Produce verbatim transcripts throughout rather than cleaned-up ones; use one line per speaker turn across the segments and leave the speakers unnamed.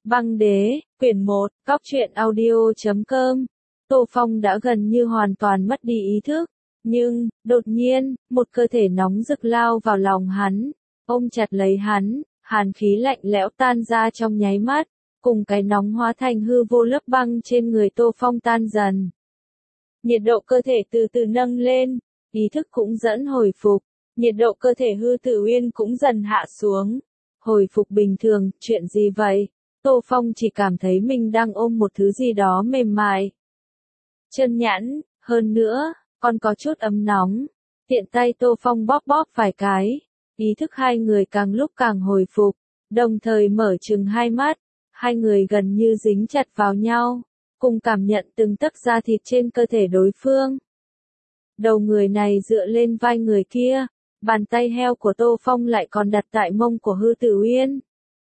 Băng đế, quyển một, cóc truyện audio chấm com. Tô Phong đã gần như hoàn toàn mất đi ý thức, nhưng, đột nhiên, một cơ thể nóng rực lao vào lòng hắn, ôm chặt lấy hắn, hàn khí lạnh lẽo tan ra trong nháy mắt, cùng cái nóng hóa thành hư vô lớp băng trên người Tô Phong tan dần. Nhiệt độ cơ thể từ từ nâng lên, ý thức cũng dẫn hồi phục, nhiệt độ cơ thể Hư Tử Uyên cũng dần hạ xuống, hồi phục bình thường. Chuyện gì vậy? Tô Phong chỉ cảm thấy mình đang ôm một thứ gì đó mềm mại, chân nhẵn, hơn nữa, còn có chút ấm nóng. Tiện tay Tô Phong bóp bóp vài cái, ý thức hai người càng lúc càng hồi phục, đồng thời mở trừng hai mắt, hai người gần như dính chặt vào nhau, cùng cảm nhận từng tấc da thịt trên cơ thể đối phương. Đầu người này dựa lên vai người kia, bàn tay heo của Tô Phong lại còn đặt tại mông của Hư Tử Uyên.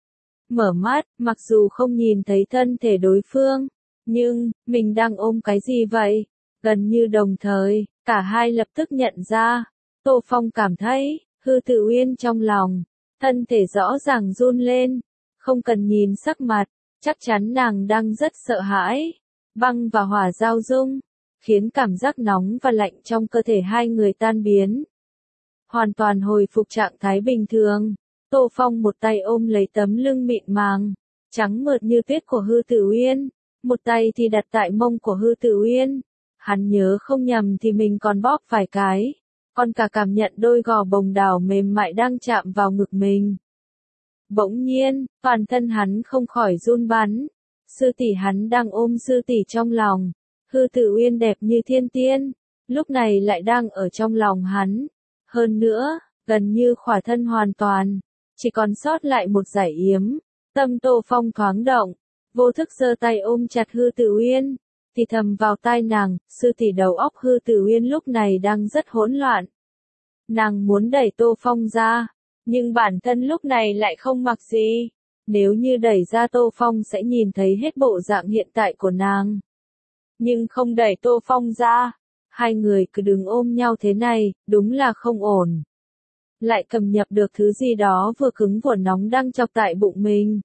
Mở mắt, mặc dù không nhìn thấy thân thể đối phương, nhưng, mình đang ôm cái gì vậy? Gần như đồng thời, cả hai lập tức nhận ra. Tô Phong cảm thấy, Hư Tử Uyên trong lòng, thân thể rõ ràng run lên, không cần nhìn sắc mặt, chắc chắn nàng đang rất sợ hãi. Băng và hỏa giao dung, khiến cảm giác nóng và lạnh trong cơ thể hai người tan biến. Hoàn toàn hồi phục trạng thái bình thường. Tô Phong một tay ôm lấy tấm lưng mịn màng, trắng mượt như tuyết của Hư Tử Uyên, một tay thì đặt tại mông của Hư Tử Uyên. Hắn nhớ không nhầm thì mình còn bóp vài cái, còn cả cảm nhận đôi gò bồng đảo mềm mại đang chạm vào ngực mình. Bỗng nhiên, toàn thân hắn không khỏi run bắn. Sư tỷ hắn đang ôm sư tỷ trong lòng. Hư Tử Uyên đẹp như thiên tiên, lúc này lại đang ở trong lòng hắn. Hơn nữa, gần như khỏa thân hoàn toàn, chỉ còn sót lại một dải yếm. Tâm Tô Phong thoáng động, vô thức giơ tay ôm chặt Hư Tử Uyên, thì thầm vào tai nàng. Sư tỷ đầu óc Hư Tử Uyên lúc này đang rất hỗn loạn. Nàng muốn đẩy Tô Phong ra, nhưng bản thân lúc này lại không mặc gì. Nếu như đẩy ra Tô Phong sẽ nhìn thấy hết bộ dạng hiện tại của nàng. Nhưng không đẩy Tô Phong ra, hai người cứ đứng ôm nhau thế này, đúng là không ổn. Lại cầm nhập được thứ gì đó vừa cứng vừa nóng đang chọc tại bụng mình.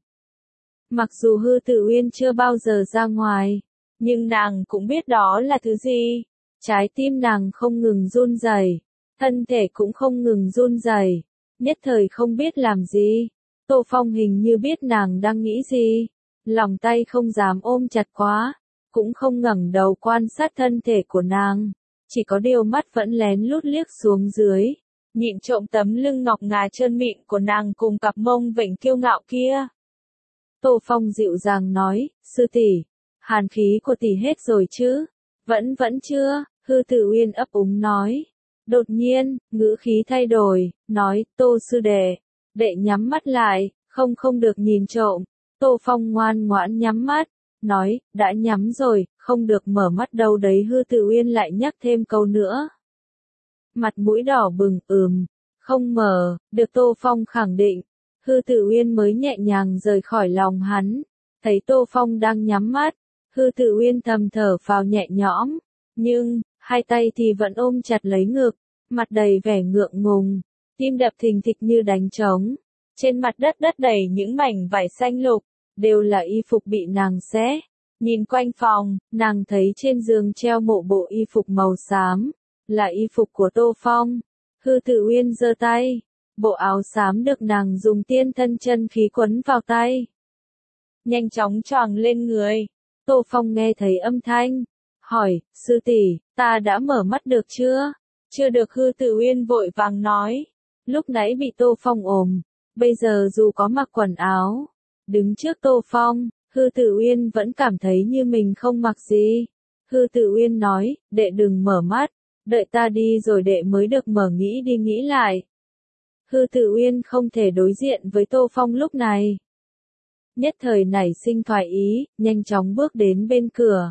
Mặc dù Hư Tử Uyên chưa bao giờ ra ngoài, nhưng nàng cũng biết đó là thứ gì. Trái tim nàng không ngừng run rẩy, thân thể cũng không ngừng run rẩy, nhất thời không biết làm gì. Tô Phong hình như biết nàng đang nghĩ gì, lòng tay không dám ôm chặt quá, cũng không ngẩng đầu quan sát thân thể của nàng, chỉ có điều mắt vẫn lén lút liếc xuống dưới, nhìn trộm tấm lưng ngọc ngà trơn mịn của nàng cùng cặp mông vểnh kiêu ngạo kia. Tô Phong dịu dàng nói, sư tỷ, hàn khí của tỷ hết rồi chứ? Vẫn vẫn chưa, Hư Tử Uyên ấp úng nói. Đột nhiên, ngữ khí thay đổi, nói, Tô sư đệ, đệ nhắm mắt lại, không không được nhìn trộm. Tô Phong ngoan ngoãn nhắm mắt, nói, đã nhắm rồi, không được mở mắt đâu đấy. Hư Tử Uyên lại nhắc thêm câu nữa. Mặt mũi đỏ bừng, ừm, không mở, được Tô Phong khẳng định. Hư Tử Uyên mới nhẹ nhàng rời khỏi lòng hắn, thấy Tô Phong đang nhắm mắt, Hư Tử Uyên thầm thở phào nhẹ nhõm, nhưng, hai tay thì vẫn ôm chặt lấy ngực, mặt đầy vẻ ngượng ngùng, tim đập thình thịch như đánh trống. Trên mặt đất đất đầy những mảnh vải xanh lục, đều là y phục bị nàng xé. Nhìn quanh phòng, nàng thấy trên giường treo một bộ y phục màu xám, là y phục của Tô Phong. Hư Tử Uyên giơ tay, bộ áo xám được nàng dùng tiên thân chân khí quấn vào tay, nhanh chóng choàng lên người. Tô Phong nghe thấy âm thanh, hỏi, sư tỷ, ta đã mở mắt được chưa? Chưa được. Hư Tử Uyên vội vàng nói, lúc nãy bị Tô Phong ôm, bây giờ dù có mặc quần áo, đứng trước Tô Phong, Hư Tử Uyên vẫn cảm thấy như mình không mặc gì. Hư Tử Uyên nói, đệ đừng mở mắt, đợi ta đi rồi đệ mới được mở. Nghĩ đi nghĩ lại, Hư Tử Uyên không thể đối diện với Tô Phong lúc này. Nhất thời nảy sinh thoái ý, nhanh chóng bước đến bên cửa.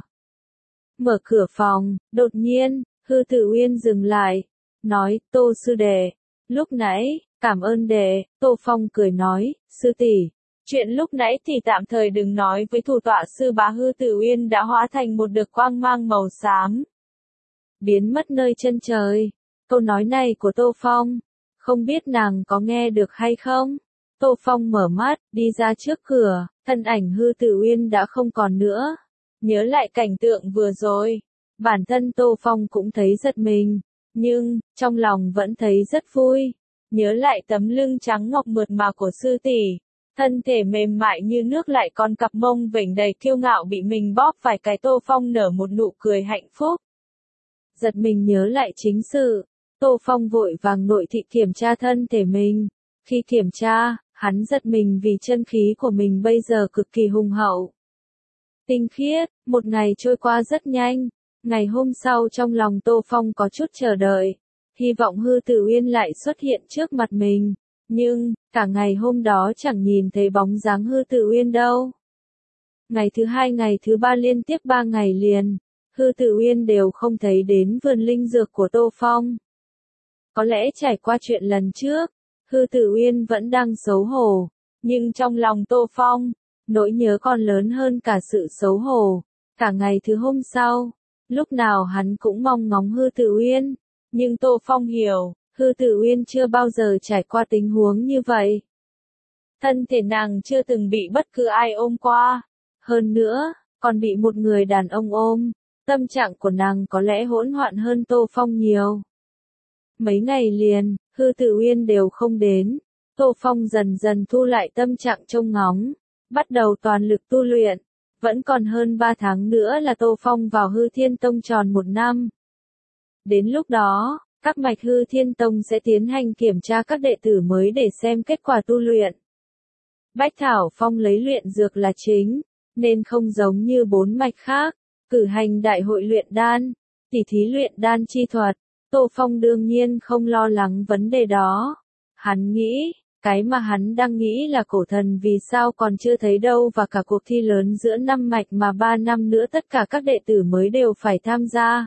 Mở cửa phòng, đột nhiên, Hư Tử Uyên dừng lại, nói, Tô sư đệ, lúc nãy, cảm ơn đệ. Tô Phong cười nói, sư tỷ, chuyện lúc nãy thì tạm thời đừng nói với thủ tọa sư bá. Hư Tử Uyên đã hóa thành một đợt quang mang màu xám, biến mất nơi chân trời. Câu nói này của Tô Phong, không biết nàng có nghe được hay không? Tô Phong mở mắt, đi ra trước cửa, thân ảnh Hư Tử Uyên đã không còn nữa. Nhớ lại cảnh tượng vừa rồi, bản thân Tô Phong cũng thấy giật mình, nhưng, trong lòng vẫn thấy rất vui. Nhớ lại tấm lưng trắng ngọc mượt mà của sư tỷ, thân thể mềm mại như nước lại còn cặp mông vểnh đầy kiêu ngạo bị mình bóp vài cái, Tô Phong nở một nụ cười hạnh phúc. Giật mình nhớ lại chính sự, Tô Phong vội vàng nội thị kiểm tra thân thể mình. Khi kiểm tra, hắn giật mình vì chân khí của mình bây giờ cực kỳ hùng hậu, tinh khiết. Một ngày trôi qua rất nhanh. Ngày hôm sau trong lòng Tô Phong có chút chờ đợi, hy vọng Hư Tử Uyên lại xuất hiện trước mặt mình. Nhưng, cả ngày hôm đó chẳng nhìn thấy bóng dáng Hư Tử Uyên đâu. Ngày thứ hai, ngày thứ ba, liên tiếp ba ngày liền, Hư Tử Uyên đều không thấy đến vườn linh dược của Tô Phong. Có lẽ trải qua chuyện lần trước, Hư Tử Uyên vẫn đang xấu hổ, nhưng trong lòng Tô Phong, nỗi nhớ còn lớn hơn cả sự xấu hổ. Cả ngày thứ hôm sau, lúc nào hắn cũng mong ngóng Hư Tử Uyên, nhưng Tô Phong hiểu, Hư Tử Uyên chưa bao giờ trải qua tình huống như vậy. Thân thể nàng chưa từng bị bất cứ ai ôm qua, hơn nữa, còn bị một người đàn ông ôm. Tâm trạng của nàng có lẽ hỗn loạn hơn Tô Phong nhiều. Mấy ngày liền, Hư Tử Uyên đều không đến. Tô Phong dần dần thu lại tâm trạng trông ngóng, bắt đầu toàn lực tu luyện. Vẫn còn hơn ba tháng nữa là Tô Phong vào Hư Thiên Tông tròn một năm. Đến lúc đó, các mạch Hư Thiên Tông sẽ tiến hành kiểm tra các đệ tử mới để xem kết quả tu luyện. Bách Thảo Phong lấy luyện dược là chính, nên không giống như bốn mạch khác, cử hành đại hội luyện đan, tỉ thí luyện đan chi thuật. Tô Phong đương nhiên không lo lắng vấn đề đó. Hắn nghĩ, cái mà hắn đang nghĩ là cổ thần vì sao còn chưa thấy đâu, và cả cuộc thi lớn giữa năm mạch mà ba năm nữa tất cả các đệ tử mới đều phải tham gia.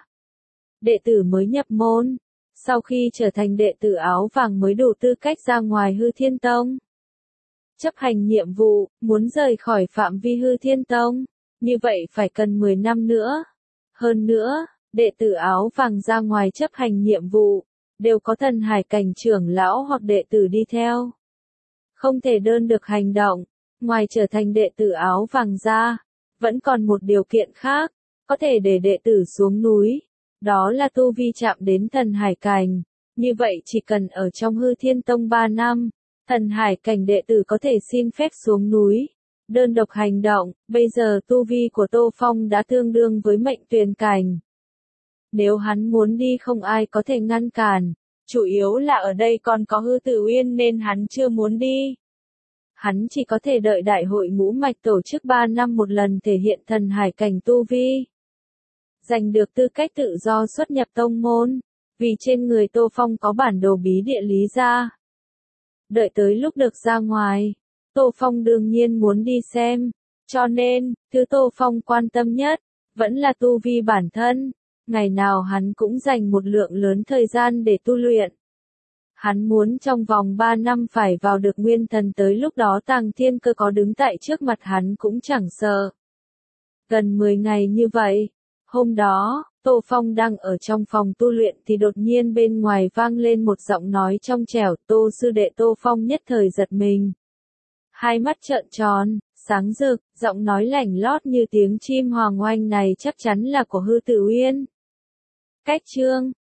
Đệ tử mới nhập môn, sau khi trở thành đệ tử áo vàng mới đủ tư cách ra ngoài Hư Thiên Tông. Chấp hành nhiệm vụ, muốn rời khỏi phạm vi Hư Thiên Tông, như vậy phải cần mười năm nữa. Hơn nữa, đệ tử áo vàng ra ngoài chấp hành nhiệm vụ, đều có thần hải cảnh trưởng lão hoặc đệ tử đi theo. Không thể đơn được hành động, ngoài trở thành đệ tử áo vàng ra, vẫn còn một điều kiện khác, có thể để đệ tử xuống núi. Đó là tu vi chạm đến thần hải cảnh. Như vậy chỉ cần ở trong Hư Thiên Tông ba năm, thần hải cảnh đệ tử có thể xin phép xuống núi, đơn độc hành động. Bây giờ tu vi của Tô Phong đã tương đương với mệnh tuyền cảnh. Nếu hắn muốn đi không ai có thể ngăn cản, chủ yếu là ở đây còn có Hư Tử Uyên nên hắn chưa muốn đi. Hắn chỉ có thể đợi đại hội ngũ mạch tổ chức ba năm một lần thể hiện thần hải cảnh tu vi, giành được tư cách tự do xuất nhập tông môn, vì trên người Tô Phong có bản đồ bí địa lý ra. Đợi tới lúc được ra ngoài, Tô Phong đương nhiên muốn đi xem, cho nên, thứ Tô Phong quan tâm nhất, vẫn là tu vi bản thân. Ngày nào hắn cũng dành một lượng lớn thời gian để tu luyện. Hắn muốn trong vòng ba năm phải vào được nguyên thần, tới lúc đó Tàng Thiên Cơ có đứng tại trước mặt hắn cũng chẳng sợ. Gần mười ngày như vậy, hôm đó, Tô Phong đang ở trong phòng tu luyện thì đột nhiên bên ngoài vang lên một giọng nói trong trẻo. Tô sư đệ. Tô Phong nhất thời giật mình. Hai mắt trợn tròn, sáng rực, giọng nói lảnh lót như tiếng chim hoàng oanh này chắc chắn là của Hư Tử Uyên. Cách chương